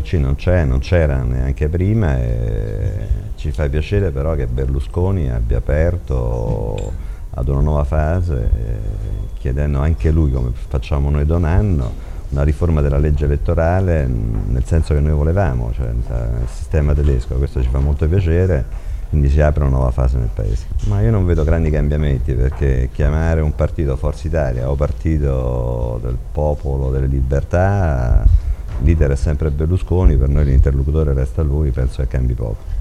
PC non c'è, non c'era neanche prima e ci fa piacere però che Berlusconi abbia aperto ad una nuova fase, chiedendo anche lui, come facciamo noi da un anno, una riforma della legge elettorale nel senso che noi volevamo, cioè il sistema tedesco. Questo ci fa molto piacere, quindi si apre una nuova fase nel paese. Ma io non vedo grandi cambiamenti, perché chiamare un partito Forza Italia o partito del popolo, delle libertà, leader è sempre Berlusconi, per noi l'interlocutore resta lui, penso che cambi poco.